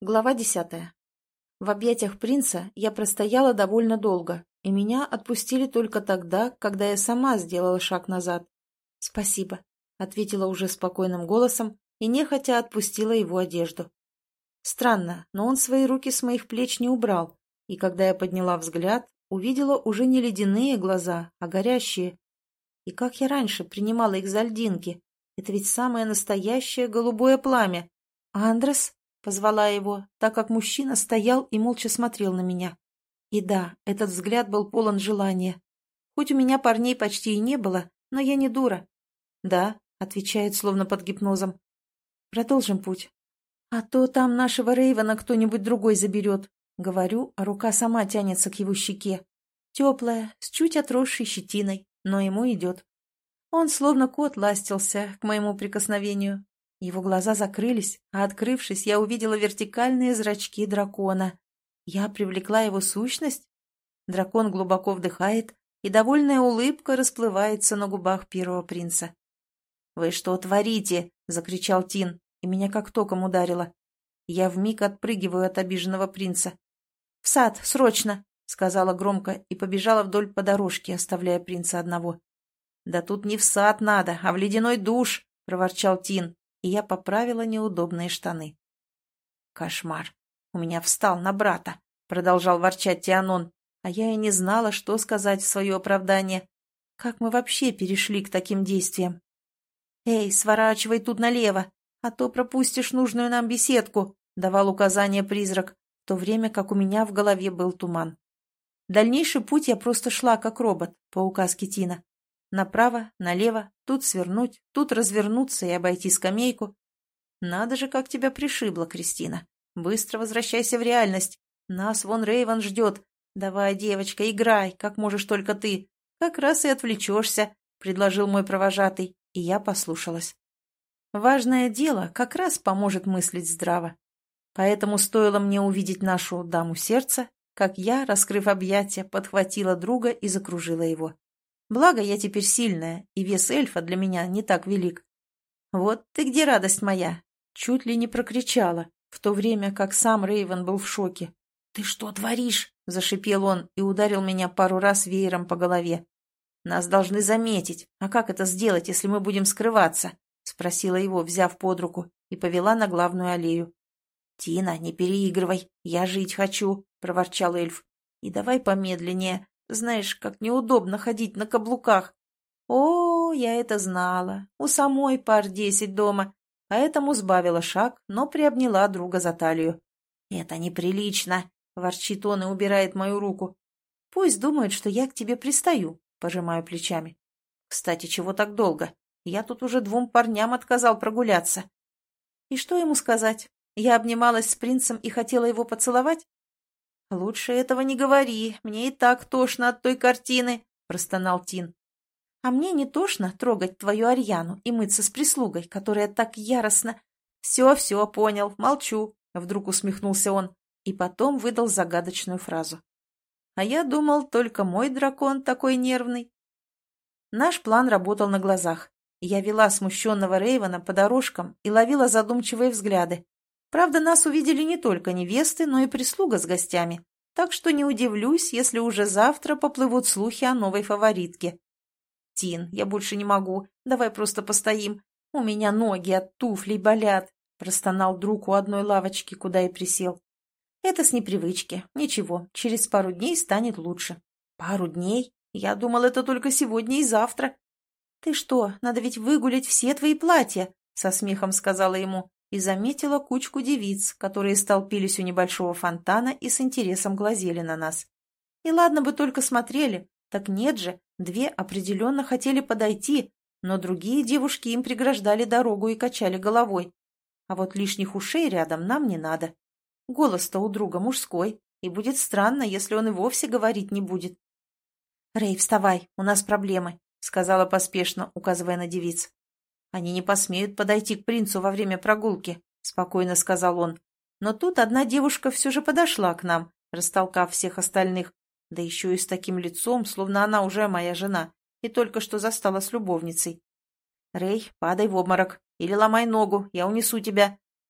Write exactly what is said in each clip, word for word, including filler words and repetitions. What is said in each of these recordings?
Глава десятая. В объятиях принца я простояла довольно долго, и меня отпустили только тогда, когда я сама сделала шаг назад. «Спасибо», — ответила уже спокойным голосом и нехотя отпустила его одежду. Странно, но он свои руки с моих плеч не убрал, и когда я подняла взгляд, увидела уже не ледяные глаза, а горящие. И как я раньше принимала их за льдинки, это ведь самое настоящее голубое пламя. «Андрес?» — позвала его, так как мужчина стоял и молча смотрел на меня. И да, этот взгляд был полон желания. Хоть у меня парней почти и не было, но я не дура. «Да», — отвечает, словно под гипнозом. «Продолжим путь. А то там нашего Рейвена кто-нибудь другой заберет», — говорю, а рука сама тянется к его щеке. Теплая, с чуть отросшей щетиной, но ему идет. Он словно кот ластился к моему прикосновению. Его глаза закрылись, а, открывшись, я увидела вертикальные зрачки дракона. Я привлекла его сущность? Дракон глубоко вдыхает, и довольная улыбка расплывается на губах первого принца. «Вы что творите?» — закричал Тин, и меня как током ударило. Я вмиг отпрыгиваю от обиженного принца. «В сад, срочно!» — сказала громко и побежала вдоль по дорожке, оставляя принца одного. «Да тут не в сад надо, а в ледяной душ!» — проворчал Тин, и я поправила неудобные штаны. «Кошмар! У меня встал на брата!» — продолжал ворчать Тианон, а я и не знала, что сказать в свое оправдание. Как мы вообще перешли к таким действиям? «Эй, сворачивай тут налево, а то пропустишь нужную нам беседку», — давал указание призрак, в то время как у меня в голове был туман. Дальнейший путь я просто шла, как робот, по указке Тина. Направо, налево, тут свернуть, тут развернуться и обойти скамейку. Надо же, как тебя пришибло, Кристина. Быстро возвращайся в реальность. Нас вон Рейвен ждет. Давай, девочка, играй, как можешь только ты. Как раз и отвлечешься, — предложил мой провожатый, и я послушалась. Важное дело как раз поможет мыслить здраво. Поэтому стоило мне увидеть нашу даму сердца, как я, раскрыв объятия, подхватила друга и закружила его. Благо, я теперь сильная, и вес эльфа для меня не так велик. «Вот ты где, радость моя!» Чуть ли не прокричала, в то время как сам Рейвен был в шоке. «Ты что творишь?» — зашипел он и ударил меня пару раз веером по голове. «Нас должны заметить. А как это сделать, если мы будем скрываться?» — спросила его, взяв под руку, и повела на главную аллею. «Тина, не переигрывай, я жить хочу», — проворчал эльф. «И давай помедленнее. Знаешь, как неудобно ходить на каблуках». О, я это знала. У самой пар десять дома. Поэтому сбавила шаг, но приобняла друга за талию. «Это неприлично», — ворчит он и убирает мою руку. «Пусть думают, что я к тебе пристаю», — пожимаю плечами. «Кстати, чего так долго? Я тут уже двум парням отказал прогуляться». И что ему сказать? Я обнималась с принцем и хотела его поцеловать? «Лучше этого не говори, мне и так тошно от той картины», — простонал Тин. «А мне не тошно трогать твою Арьяну и мыться с прислугой, которая так яростно...» «Все, все, понял, молчу», — вдруг усмехнулся он, и потом выдал загадочную фразу. «А я думал, только мой дракон такой нервный». Наш план работал на глазах. Я вела смущенного Рейвена по дорожкам и ловила задумчивые взгляды. Правда, нас увидели не только невесты, но и прислуга с гостями, так что не удивлюсь, если уже завтра поплывут слухи о новой фаворитке. «Тин, я больше не могу, давай просто постоим. У меня ноги от туфлей болят», — простонал друг у одной лавочки, куда и присел. «Это с непривычки. Ничего, через пару дней станет лучше». «Пару дней? Я думал, это только сегодня и завтра». «Ты что, надо ведь выгулять все твои платья», — со смехом сказала ему, и заметила кучку девиц, которые столпились у небольшого фонтана и с интересом глазели на нас. И ладно бы только смотрели, так нет же, две определенно хотели подойти, но другие девушки им преграждали дорогу и качали головой. А вот лишних ушей рядом нам не надо. Голос-то у друга мужской, и будет странно, если он и вовсе говорить не будет. «Рэй, вставай, у нас проблемы», — сказала поспешно, указывая на девиц. «Они не посмеют подойти к принцу во время прогулки», — спокойно сказал он. Но тут одна девушка все же подошла к нам, растолкав всех остальных, да еще и с таким лицом, словно она уже моя жена, и только что застала с любовницей. «Рэй, падай в обморок или ломай ногу, я унесу тебя».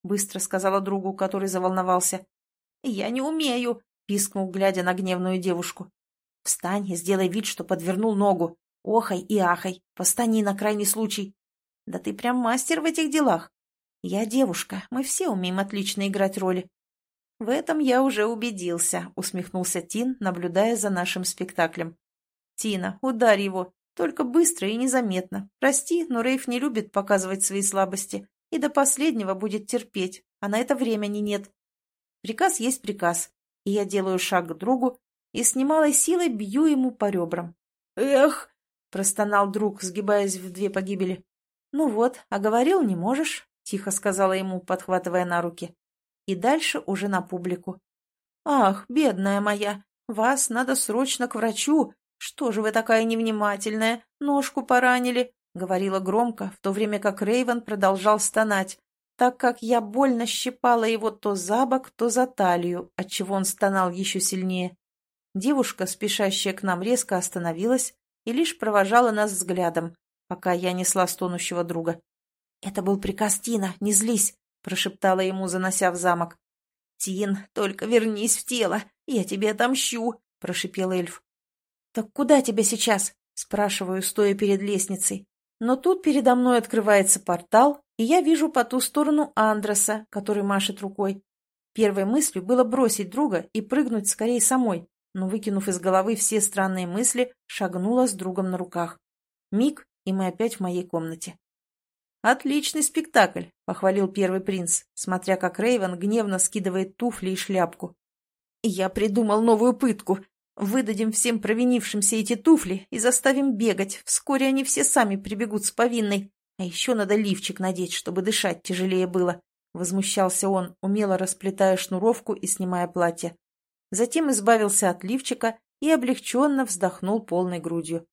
— быстро сказала другу, который заволновался. «Я не умею», — пискнул, глядя на гневную девушку. «Встань и сделай вид, что подвернул ногу. Охай и ахай, постани на крайний случай». «Да ты прям мастер в этих делах». «Я девушка, мы все умеем отлично играть роли». «В этом я уже убедился», — усмехнулся Тин, наблюдая за нашим спектаклем. «Тина, ударь его, только быстро и незаметно. Прости, но Рейф не любит показывать свои слабости и до последнего будет терпеть, а на это времени нет». Приказ есть приказ, и я делаю шаг к другу и с немалой силой бью ему по ребрам. «Эх!» — простонал друг, сгибаясь в две погибели. «Ну вот, а говорил, не можешь», — тихо сказала ему, подхватывая на руки. И дальше уже на публику. «Ах, бедная моя, вас надо срочно к врачу. Что же вы такая невнимательная? Ножку поранили», — говорила громко, в то время как Рейвен продолжал стонать, так как я больно щипала его то за бок, то за талию, отчего он стонал еще сильнее. Девушка, спешащая к нам, резко остановилась и лишь провожала нас взглядом, пока я несла стонущего друга. «Это был приказ Тина, не злись», — прошептала ему, занося в замок. «Тин, только вернись в тело, я тебе отомщу», — прошипел эльф. «Так куда тебя сейчас?» — спрашиваю, стоя перед лестницей. Но тут передо мной открывается портал, и я вижу по ту сторону Андреса, который машет рукой. Первой мыслью было бросить друга и прыгнуть скорее самой, но, выкинув из головы все странные мысли, шагнула с другом на руках. Миг, и мы опять в моей комнате. «Отличный спектакль», — похвалил первый принц, смотря как Рейвен гневно скидывает туфли и шляпку. «Я придумал новую пытку. Выдадим всем провинившимся эти туфли и заставим бегать. Вскоре они все сами прибегут с повинной. А еще надо лифчик надеть, чтобы дышать тяжелее было», — возмущался он, умело расплетая шнуровку и снимая платье. Затем избавился от лифчика и облегченно вздохнул полной грудью.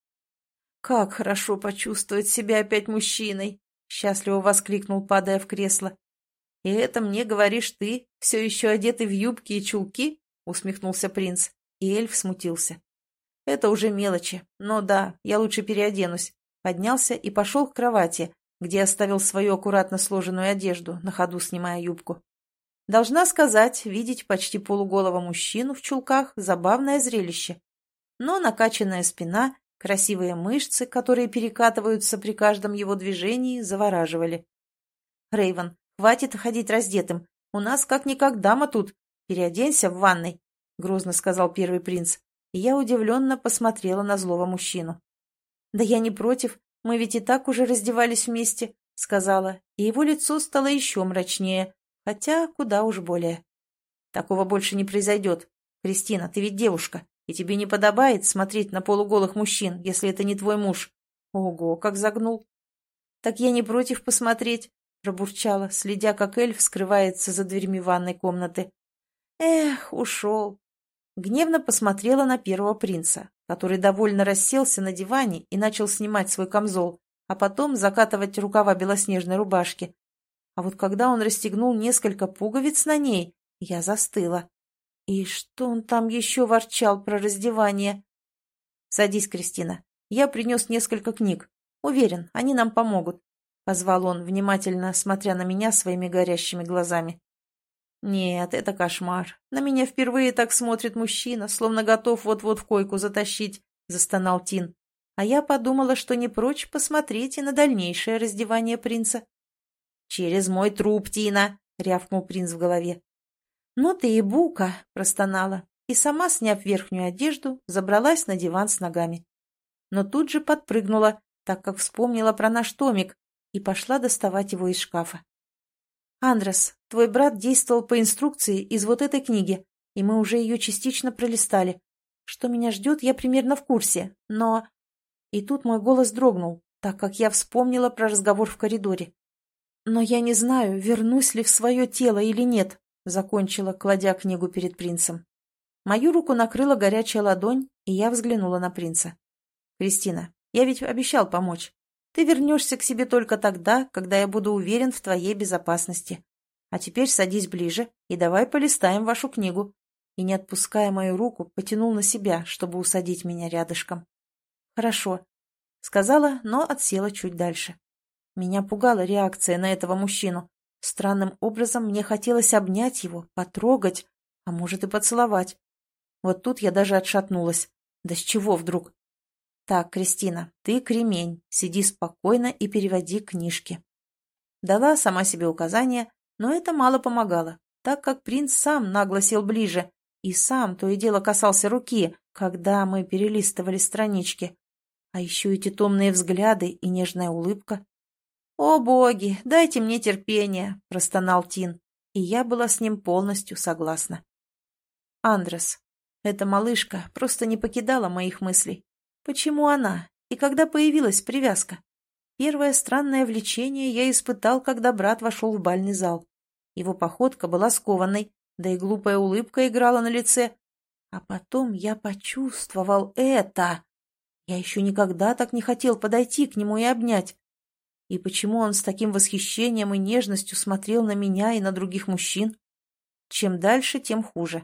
«Как хорошо почувствовать себя опять мужчиной!» — счастливо воскликнул, падая в кресло. «И это мне говоришь ты, все еще одетый в юбки и чулки?» — усмехнулся принц, и эльф смутился. «Это уже мелочи, но да, я лучше переоденусь». Поднялся и пошел к кровати, где оставил свою аккуратно сложенную одежду, на ходу снимая юбку. Должна сказать, видеть почти полуголого мужчину в чулках — забавное зрелище. Но накачанная спина, красивые мышцы, которые перекатываются при каждом его движении, завораживали. «Рейвен, хватит ходить раздетым. У нас как-никак дама тут. Переоденься в ванной», — грозно сказал первый принц, и я удивленно посмотрела на злого мужчину. «Да я не против, мы ведь и так уже раздевались вместе», — сказала, и его лицо стало еще мрачнее, хотя куда уж более. «Такого больше не произойдет. Кристина, ты ведь девушка, и тебе не подобает смотреть на полуголых мужчин, если это не твой муж». Ого, как загнул. «Так я не против посмотреть», — пробурчала, следя, как эльф скрывается за дверьми ванной комнаты. «Эх, ушел». Гневно посмотрела на первого принца, который довольно расселся на диване и начал снимать свой камзол, а потом закатывать рукава белоснежной рубашки. А вот когда он расстегнул несколько пуговиц на ней, я застыла. И что он там еще ворчал про раздевание? «Садись, Кристина. Я принес несколько книг. Уверен, они нам помогут», — позвал он, внимательно смотря на меня своими горящими глазами. «Нет, это кошмар. На меня впервые так смотрит мужчина, словно готов вот-вот в койку затащить», — застонал Тин. А я подумала, что не прочь посмотреть и на дальнейшее раздевание принца. «Через мой труп, Тина!» — рявкнул принц в голове. «Ну ты и бука!» — простонала, и сама, сняв верхнюю одежду, забралась на диван с ногами. Но тут же подпрыгнула, так как вспомнила про наш томик, и пошла доставать его из шкафа. «Андрес, твой брат действовал по инструкции из вот этой книги, и мы уже ее частично пролистали. Что меня ждет, я примерно в курсе, но...» И тут мой голос дрогнул, так как я вспомнила про разговор в коридоре. «Но я не знаю, вернусь ли в свое тело или нет», — закончила, кладя книгу перед принцем. Мою руку накрыла горячая ладонь, и я взглянула на принца. «Кристина, я ведь обещал помочь. Ты вернешься к себе только тогда, когда я буду уверен в твоей безопасности. А теперь садись ближе и давай полистаем вашу книгу». И, не отпуская мою руку, потянул на себя, чтобы усадить меня рядышком. «Хорошо», — сказала, но отсела чуть дальше. Меня пугала реакция на этого мужчину. Странным образом мне хотелось обнять его, потрогать, а может и поцеловать. Вот тут я даже отшатнулась. Да с чего вдруг? Так, Кристина, ты кремень, сиди спокойно и переводи книжки. Дала сама себе указания, но это мало помогало, так как принц сам нагло сел ближе и сам то и дело касался руки, когда мы перелистывали странички. А еще эти томные взгляды и нежная улыбка. «О, боги, дайте мне терпение!» – простонал Тин, и я была с ним полностью согласна. Андрес. Эта малышка просто не покидала моих мыслей. Почему она? И когда появилась привязка? Первое странное влечение я испытал, когда брат вошел в бальный зал. Его походка была скованной, да и глупая улыбка играла на лице. А потом я почувствовал это. Я еще никогда так не хотел подойти к нему и обнять. И почему он с таким восхищением и нежностью смотрел на меня и на других мужчин? Чем дальше, тем хуже.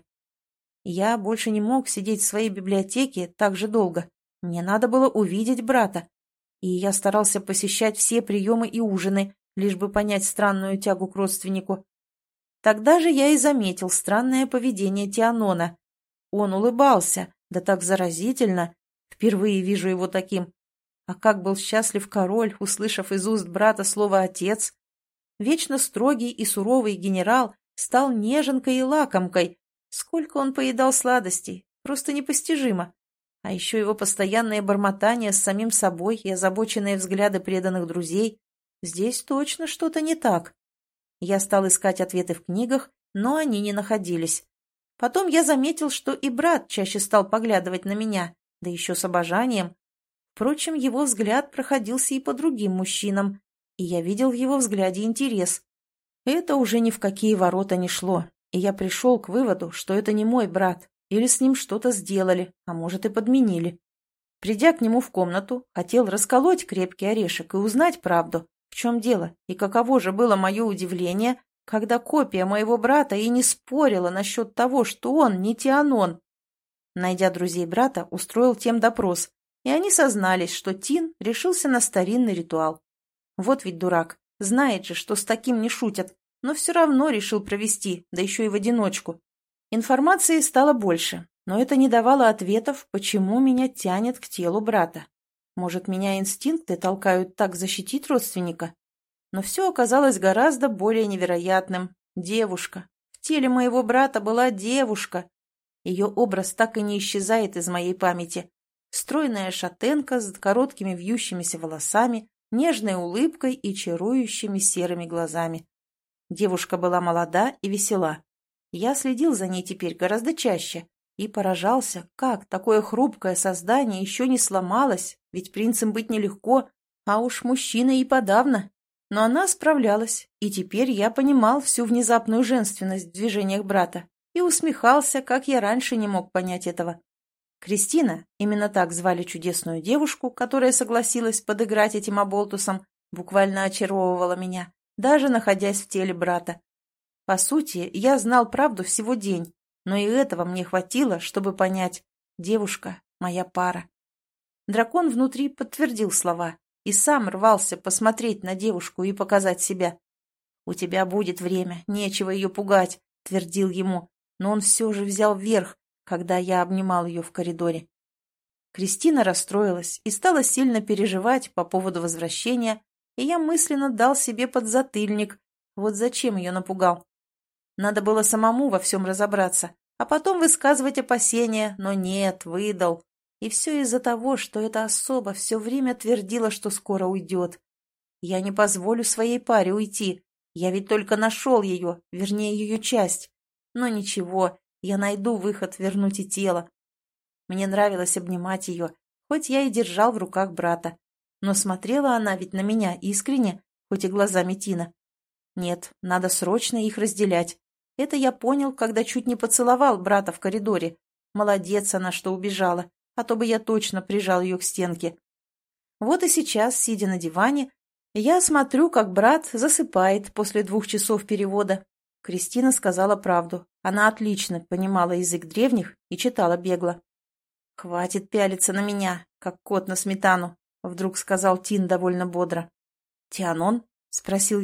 Я больше не мог сидеть в своей библиотеке так же долго. Мне надо было увидеть брата. И я старался посещать все приемы и ужины, лишь бы понять странную тягу к родственнику. Тогда же я и заметил странное поведение Тианона. Он улыбался, да так заразительно. Впервые вижу его таким. А как был счастлив король, услышав из уст брата слово «отец». Вечно строгий и суровый генерал стал неженкой и лакомкой. Сколько он поедал сладостей, просто непостижимо. А еще его постоянное бормотание с самим собой и озабоченные взгляды преданных друзей. Здесь точно что-то не так. Я стал искать ответы в книгах, но они не находились. Потом я заметил, что и брат чаще стал поглядывать на меня, да еще с обожанием. Впрочем, его взгляд проходился и по другим мужчинам, и я видел в его взгляде интерес. Это уже ни в какие ворота не шло, и я пришел к выводу, что это не мой брат, или с ним что-то сделали, а может и подменили. Придя к нему в комнату, хотел расколоть крепкий орешек и узнать правду, в чем дело, и каково же было мое удивление, когда копия моего брата и не спорила насчет того, что он не Тианон. Найдя друзей брата, устроил тем допрос, и они сознались, что Тин решился на старинный ритуал. Вот ведь дурак, знает же, что с таким не шутят, но все равно решил провести, да еще и в одиночку. Информации стало больше, но это не давало ответов, почему меня тянет к телу брата. Может, меня инстинкты толкают так защитить родственника? Но все оказалось гораздо более невероятным. Девушка. В теле моего брата была девушка. Ее образ так и не исчезает из моей памяти. Стройная шатенка с короткими вьющимися волосами, нежной улыбкой и чарующими серыми глазами. Девушка была молода и весела. Я следил за ней теперь гораздо чаще и поражался, как такое хрупкое создание еще не сломалось, ведь принцем быть нелегко, а уж мужчиной и подавно. Но она справлялась, и теперь я понимал всю внезапную женственность в движениях брата и усмехался, как я раньше не мог понять этого. Кристина, именно так звали чудесную девушку, которая согласилась подыграть этим оболтусам, буквально очаровывала меня, даже находясь в теле брата. По сути, я знал правду всего день, но и этого мне хватило, чтобы понять: девушка — моя пара. Дракон внутри подтвердил слова и сам рвался посмотреть на девушку и показать себя. «У тебя будет время, нечего ее пугать», — твердил ему, но он все же взял верх, когда я обнимал ее в коридоре. Кристина расстроилась и стала сильно переживать по поводу возвращения, и я мысленно дал себе подзатыльник. Вот зачем ее напугал. Надо было самому во всем разобраться, а потом высказывать опасения, но нет, выдал. И все из-за того, что эта особа все время твердила, что скоро уйдет. Я не позволю своей паре уйти, я ведь только нашел ее, вернее ее часть. Но ничего, я найду выход вернуть и тело. Мне нравилось обнимать ее, хоть я и держал в руках брата. Но смотрела она ведь на меня искренне, хоть и глазами Тина. Нет, надо срочно их разделять. Это я понял, когда чуть не поцеловал брата в коридоре. Молодец она, что убежала, а то бы я точно прижал ее к стенке. Вот и сейчас, сидя на диване, я смотрю, как брат засыпает после двух часов перевода. Кристина сказала правду. Она отлично понимала язык древних и читала бегло. «Хватит пялиться на меня, как кот на сметану», — вдруг сказал Тин довольно бодро. «Тианон?» — спросил его.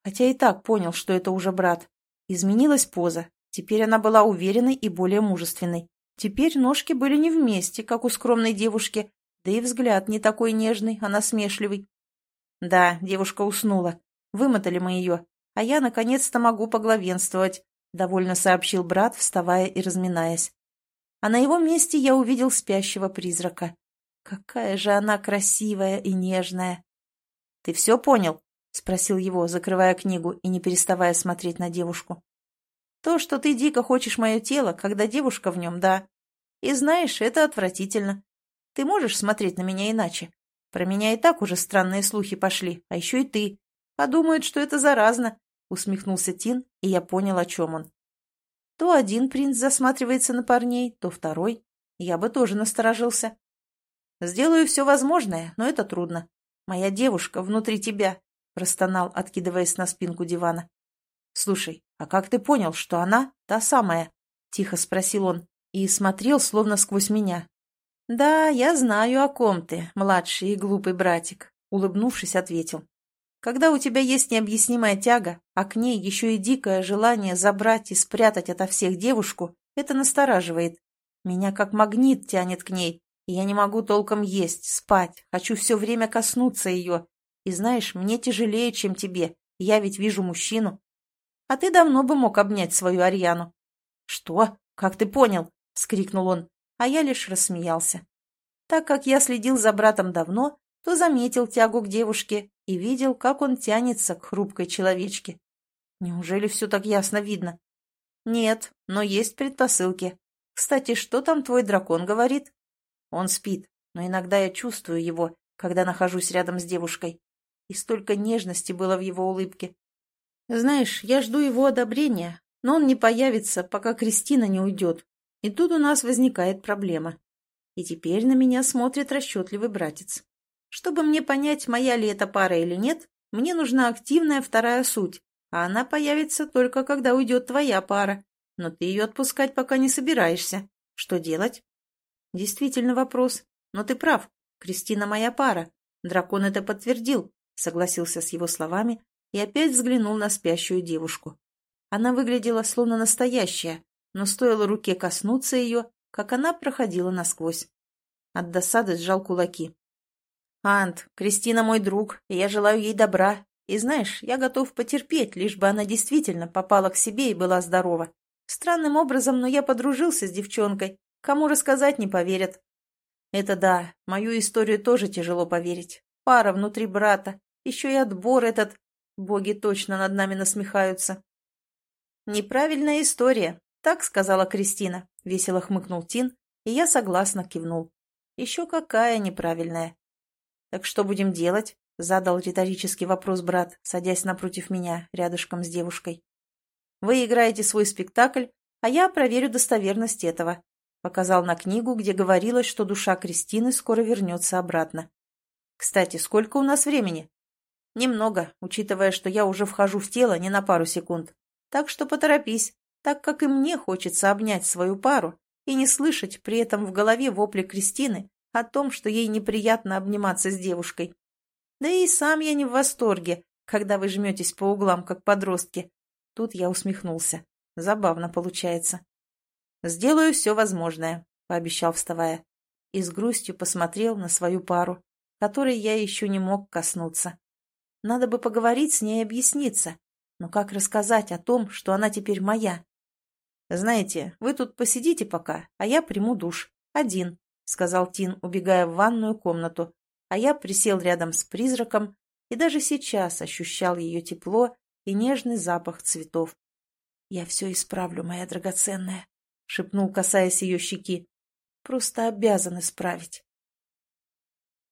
хотя и так понял, что это уже брат. Изменилась поза. Теперь она была уверенной и более мужественной. Теперь ножки были не вместе, как у скромной девушки, да и взгляд не такой нежный, а насмешливый. Да, девушка уснула. Вымотали мы ее, а я наконец-то могу поглавенствовать, довольно сообщил брат, вставая и разминаясь. А на его месте я увидел спящего призрака. Какая же она красивая и нежная. «Ты все понял?» — спросил его, закрывая книгу и не переставая смотреть на девушку. «То, что ты дико хочешь мое тело, когда девушка в нем, да. И знаешь, это отвратительно. Ты можешь смотреть на меня иначе? Про меня и так уже странные слухи пошли, а еще и ты. А думают, что это заразно», — усмехнулся Тин, и я понял, о чем он. То один принц засматривается на парней, то второй. Я бы тоже насторожился. «Сделаю все возможное, но это трудно. Моя девушка внутри тебя», — простонал, откидываясь на спинку дивана. «Слушай, а как ты понял, что она та самая?» — тихо спросил он и смотрел, словно сквозь меня. «Да, я знаю, о ком ты, младший и глупый братик», — улыбнувшись, ответил. «Когда у тебя есть необъяснимая тяга, а к ней еще и дикое желание забрать и спрятать ото всех девушку, это настораживает. Меня как магнит тянет к ней, и я не могу толком есть, спать, хочу все время коснуться ее. И знаешь, мне тяжелее, чем тебе, я ведь вижу мужчину. А ты давно бы мог обнять свою Арьяну». «Что? Как ты понял?» — вскрикнул он, а я лишь рассмеялся. Так как я следил за братом давно, то заметил тягу к девушке и видел, как он тянется к хрупкой человечке. Неужели все так ясно видно? Нет, но есть предпосылки. Кстати, что там твой дракон говорит? Он спит, но иногда я чувствую его, когда нахожусь рядом с девушкой. И столько нежности было в его улыбке. Знаешь, я жду его одобрения, но он не появится, пока Кристина не уйдет. И тут у нас возникает проблема. И теперь на меня смотрит расчетливый братец. Чтобы мне понять, моя ли это пара или нет, мне нужна активная вторая суть, а она появится только когда уйдет твоя пара. Но ты ее отпускать пока не собираешься. Что делать? Действительно вопрос. Но ты прав. Кристина моя пара. Дракон это подтвердил, согласился с его словами и опять взглянул на спящую девушку. Она выглядела словно настоящая, но стоило руке коснуться ее, как она проходила насквозь. От досады сжал кулаки. «Ант, Кристина мой друг, и я желаю ей добра. И знаешь, я готов потерпеть, лишь бы она действительно попала к себе и была здорова. Странным образом, но я подружился с девчонкой. Кому рассказать, не поверят». «Это да, мою историю тоже тяжело поверить. Пара внутри брата, еще и отбор этот. Боги точно над нами насмехаются». «Неправильная история», — так сказала Кристина», — весело хмыкнул Тин, и я согласно кивнул. «Еще какая неправильная». «Так что будем делать?» — задал риторический вопрос брат, садясь напротив меня, рядышком с девушкой. «Вы играете свой спектакль, а я проверю достоверность этого», — показал на книгу, где говорилось, что душа Кристины скоро вернется обратно. «Кстати, сколько у нас времени?» «Немного, учитывая, что я уже вхожу в тело не на пару секунд. Так что поторопись, так как и мне хочется обнять свою пару и не слышать при этом в голове вопли Кристины о том, что ей неприятно обниматься с девушкой. Да и сам я не в восторге, когда вы жметесь по углам, как подростки». Тут я усмехнулся. Забавно получается. «Сделаю все возможное», — пообещал, вставая. И с грустью посмотрел на свою пару, которой я еще не мог коснуться. Надо бы поговорить с ней и объясниться. Но как рассказать о том, что она теперь моя? «Знаете, вы тут посидите пока, а я приму душ. Один», — сказал Тин, убегая в ванную комнату, а я присел рядом с призраком и даже сейчас ощущал ее тепло и нежный запах цветов. «Я все исправлю, моя драгоценная», — шепнул, касаясь ее щеки. «Просто обязан исправить».